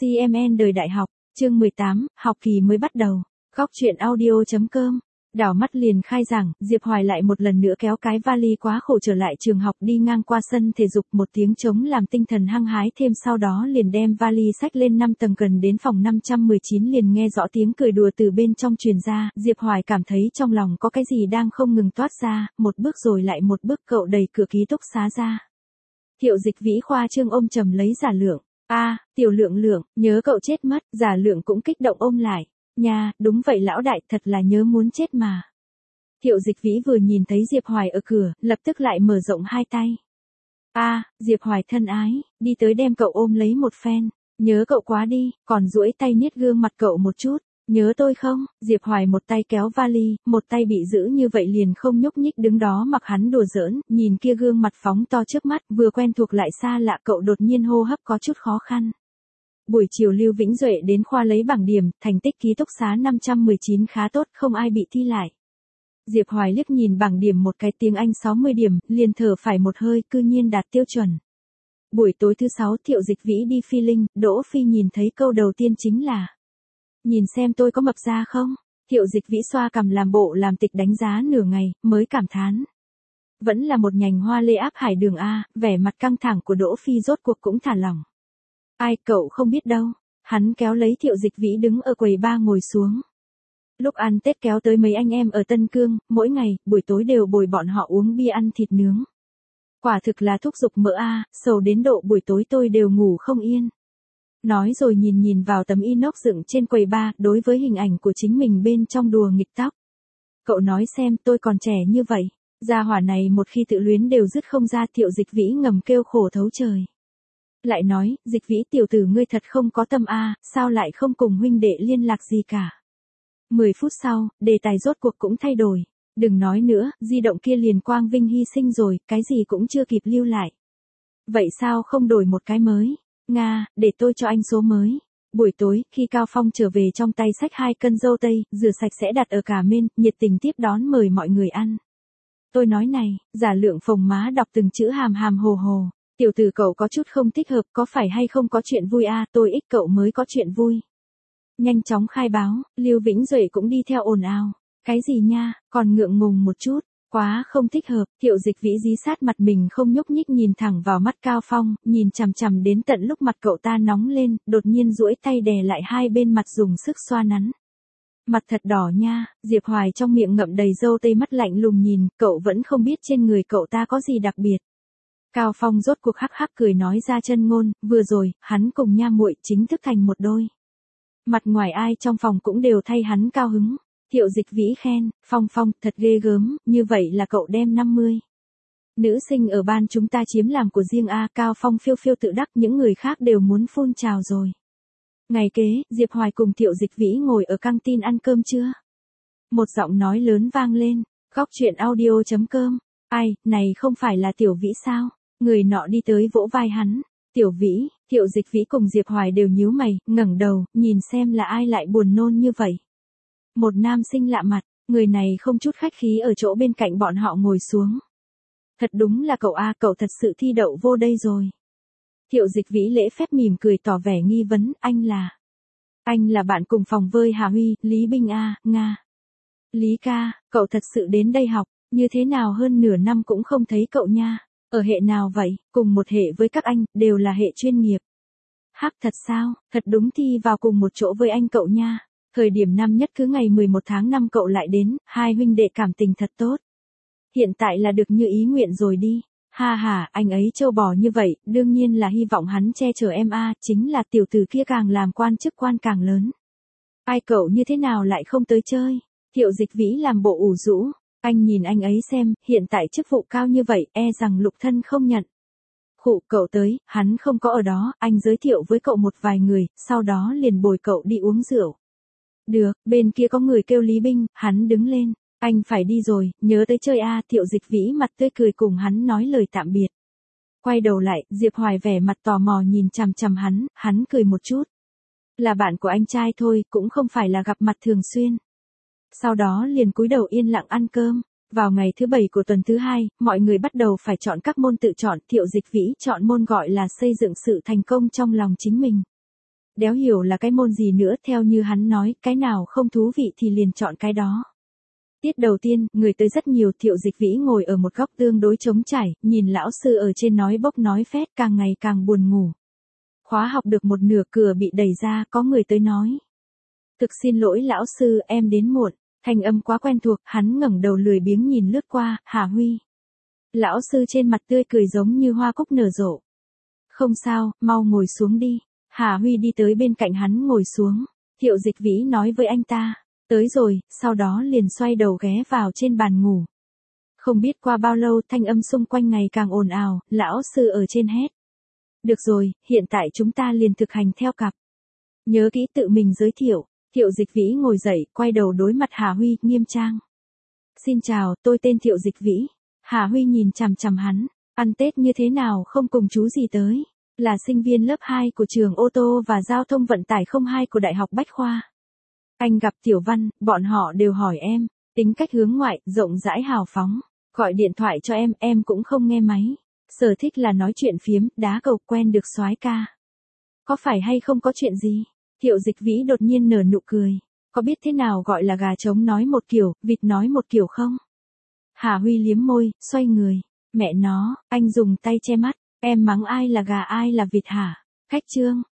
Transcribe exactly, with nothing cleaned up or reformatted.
xê em en đời đại học, chương mười tám, học kỳ mới bắt đầu. Góc truyện audio chấm com. Đảo mắt liền khai giảng, Diệp Hoài lại một lần nữa kéo cái vali quá khổ trở lại trường học, đi ngang qua sân thể dục, một tiếng trống làm tinh thần hăng hái thêm, sau đó liền đem vali xách lên năm tầng, gần đến phòng năm trăm mười chín liền nghe rõ tiếng cười đùa từ bên trong truyền ra. Diệp Hoài cảm thấy trong lòng có cái gì đang không ngừng toát ra, một bước rồi lại một bước cậu đẩy cửa ký túc xá ra. Thiệu Dịch Vĩ khoa trương ôm chầm lấy Giả Lượng. A, à, Tiểu Lượng Lượng, nhớ cậu chết mất. Giả Lượng cũng kích động ôm lại. Nha, đúng vậy lão đại, thật là nhớ muốn chết mà. Thiệu Dịch Vĩ vừa nhìn thấy Diệp Hoài ở cửa, lập tức lại mở rộng hai tay. A, à, Diệp Hoài thân ái, đi tới đem cậu ôm lấy một phen. Nhớ cậu quá đi, còn duỗi tay niết gương mặt cậu một chút. Nhớ tôi không? Diệp Hoài một tay kéo vali, một tay bị giữ như vậy liền không nhúc nhích đứng đó mặc hắn đùa giỡn, nhìn kia gương mặt phóng to trước mắt, vừa quen thuộc lại xa lạ, cậu đột nhiên hô hấp có chút khó khăn. Buổi chiều Lưu Vĩnh Duệ đến khoa lấy bảng điểm, thành tích ký túc xá năm trăm mười chín khá tốt, không ai bị thi lại. Diệp Hoài liếc nhìn bảng điểm một cái, tiếng Anh sáu mươi điểm, liền thở phải một hơi, cư nhiên đạt tiêu chuẩn. Buổi tối thứ sáu Thiệu Dịch Vĩ đi phi linh, Đỗ Phi nhìn thấy câu đầu tiên chính là: nhìn xem tôi có mập ra không? Thiệu Dịch Vĩ xoa cằm làm bộ làm tịch đánh giá nửa ngày, mới cảm thán. Vẫn là một nhành hoa lê áp hải đường A, vẻ mặt căng thẳng của Đỗ Phi rốt cuộc cũng thả lỏng. Ai, cậu không biết đâu. Hắn kéo lấy Thiệu Dịch Vĩ đứng ở quầy ba ngồi xuống. Lúc ăn Tết kéo tới mấy anh em ở Tân Cương, mỗi ngày, buổi tối đều bồi bọn họ uống bia ăn thịt nướng. Quả thực là thúc giục mỡ A, sầu đến độ buổi tối tôi đều ngủ không yên. Nói rồi nhìn nhìn vào tấm inox dựng trên quầy bar, đối với hình ảnh của chính mình bên trong đùa nghịch tóc. Cậu nói xem, tôi còn trẻ như vậy, gia hỏa này một khi tự luyến đều dứt không ra. Thiệu Dịch Vĩ ngầm kêu khổ thấu trời. Lại nói, Dịch Vĩ tiểu tử ngươi thật không có tâm a, sao lại không cùng huynh đệ liên lạc gì cả. Mười phút sau, đề tài rốt cuộc cũng thay đổi. Đừng nói nữa, di động kia liền quang vinh hy sinh rồi, cái gì cũng chưa kịp lưu lại. Vậy sao không đổi một cái mới? Nga, để tôi cho anh số mới. Buổi tối, khi Cao Phong trở về trong tay xách hai cân dâu tây, rửa sạch sẽ đặt ở cả bên, nhiệt tình tiếp đón mời mọi người ăn. Tôi nói này, Giả Lượng phồng má đọc từng chữ hàm hàm hồ hồ. Tiểu tử cậu có chút không thích hợp, có phải hay không có chuyện vui a? Tôi ích cậu mới có chuyện vui. Nhanh chóng khai báo, Lưu Vĩnh Duệ cũng đi theo ồn ào. Cái gì nha, còn ngượng ngùng một chút. Quá không thích hợp. Thiệu Dịch Vĩ dí sát mặt mình không nhúc nhích, nhìn thẳng vào mắt Cao Phong, nhìn chằm chằm đến tận lúc mặt cậu ta nóng lên, đột nhiên duỗi tay đè lại hai bên mặt dùng sức xoa nắn. Mặt thật đỏ nha. Diệp Hoài trong miệng ngậm đầy dâu tây, mắt lạnh lùng nhìn, cậu vẫn không biết trên người cậu ta có gì đặc biệt. Cao Phong rốt cuộc hắc hắc cười nói ra chân ngôn, vừa rồi, hắn cùng nha muội chính thức thành một đôi. Mặt ngoài ai trong phòng cũng đều thay hắn cao hứng. Thiệu Dịch Vĩ khen, Phong Phong, thật ghê gớm, như vậy là cậu đem năm mươi. Nữ sinh ở ban chúng ta chiếm làm của riêng a. Cao Phong phiêu phiêu tự đắc, những người khác đều muốn phun trào rồi. Ngày kế, Diệp Hoài cùng Thiệu Dịch Vĩ ngồi ở căng tin ăn cơm trưa. Một giọng nói lớn vang lên, góc truyện audio chấm com. Ai, này không phải là Tiểu Vĩ sao? Người nọ đi tới vỗ vai hắn. Tiểu Vĩ. Thiệu Dịch Vĩ cùng Diệp Hoài đều nhíu mày, ngẩng đầu, nhìn xem là ai lại buồn nôn như vậy. Một nam sinh lạ mặt, người này không chút khách khí ở chỗ bên cạnh bọn họ ngồi xuống. Thật đúng là cậu a, cậu thật sự thi đậu vô đây rồi. Thiệu Dịch Vĩ lễ phép mỉm cười tỏ vẻ nghi vấn, anh là... Anh là bạn cùng phòng với Hà Huy, Lý Binh a, Nga. Lý ca, cậu thật sự đến đây học, như thế nào hơn nửa năm cũng không thấy cậu nha. Ở hệ nào vậy? Cùng một hệ với các anh, đều là hệ chuyên nghiệp. Hắc, thật sao? Thật đúng thi vào cùng một chỗ với anh cậu nha. Thời điểm năm nhất cứ ngày mười một tháng năm cậu lại đến, hai huynh đệ cảm tình thật tốt. Hiện tại là được như ý nguyện rồi đi. Ha ha, anh ấy trâu bò như vậy, đương nhiên là hy vọng hắn che chở em a, chính là tiểu tử kia càng làm quan chức quan càng lớn. Ai, cậu như thế nào lại không tới chơi? Thiệu Dịch Vĩ làm bộ ủ rũ. Anh nhìn anh ấy xem, hiện tại chức vụ cao như vậy, e rằng lục thân không nhận. Khụ, cậu tới, hắn không có ở đó, anh giới thiệu với cậu một vài người, sau đó liền bồi cậu đi uống rượu. Được, bên kia có người kêu Lý Binh, hắn đứng lên. Anh phải đi rồi, nhớ tới chơi a. Thiệu Dịch Vĩ mặt tươi cười cùng hắn nói lời tạm biệt. Quay đầu lại, Diệp Hoài vẻ mặt tò mò nhìn chằm chằm hắn, hắn cười một chút. Là bạn của anh trai thôi, cũng không phải là gặp mặt thường xuyên. Sau đó liền cúi đầu yên lặng ăn cơm. Vào ngày thứ bảy của tuần thứ hai, mọi người bắt đầu phải chọn các môn tự chọn. Thiệu Dịch Vĩ chọn môn gọi là xây dựng sự thành công trong lòng chính mình. Đéo hiểu là cái môn gì nữa, theo như hắn nói, cái nào không thú vị thì liền chọn cái đó. Tiết đầu tiên, người tới rất nhiều, Thiệu Dịch Vĩ ngồi ở một góc tương đối trống trải, nhìn lão sư ở trên nói bốc nói phét, càng ngày càng buồn ngủ. Khóa học được một nửa, cửa bị đẩy ra, có người tới nói. Thực xin lỗi lão sư, em đến muộn. Thanh âm quá quen thuộc, hắn ngẩng đầu lười biếng nhìn lướt qua. Hà Huy. Lão sư trên mặt tươi cười giống như hoa cúc nở rộ. Không sao, mau ngồi xuống đi. Hà Huy đi tới bên cạnh hắn ngồi xuống. Thiệu Dịch Vĩ nói với anh ta. Tới rồi, sau đó liền xoay đầu ghé vào trên bàn ngủ. Không biết qua bao lâu, thanh âm xung quanh ngày càng ồn ào, lão sư ở trên hét. Được rồi, hiện tại chúng ta liền thực hành theo cặp. Nhớ kỹ tự mình giới thiệu. Thiệu Dịch Vĩ ngồi dậy, quay đầu đối mặt Hà Huy, nghiêm trang. Xin chào, tôi tên Thiệu Dịch Vĩ. Hà Huy nhìn chằm chằm hắn. Ăn Tết như thế nào không cùng chú gì tới. Là sinh viên lớp hai của trường ô tô và giao thông vận tải không hai của Đại học Bách Khoa. Anh gặp Tiểu Văn, bọn họ đều hỏi em. Tính cách hướng ngoại, rộng rãi hào phóng. Gọi điện thoại cho em, em cũng không nghe máy. Sở thích là nói chuyện phiếm, đá cầu, quen được soái ca. Có phải hay không có chuyện gì? Thiệu Dịch Vĩ đột nhiên nở nụ cười. Có biết thế nào gọi là gà trống nói một kiểu, vịt nói một kiểu không? Hà Huy liếm môi, xoay người. Mẹ nó, anh dùng tay che mắt. Em mắng ai là gà ai là vịt hả? Khách trương.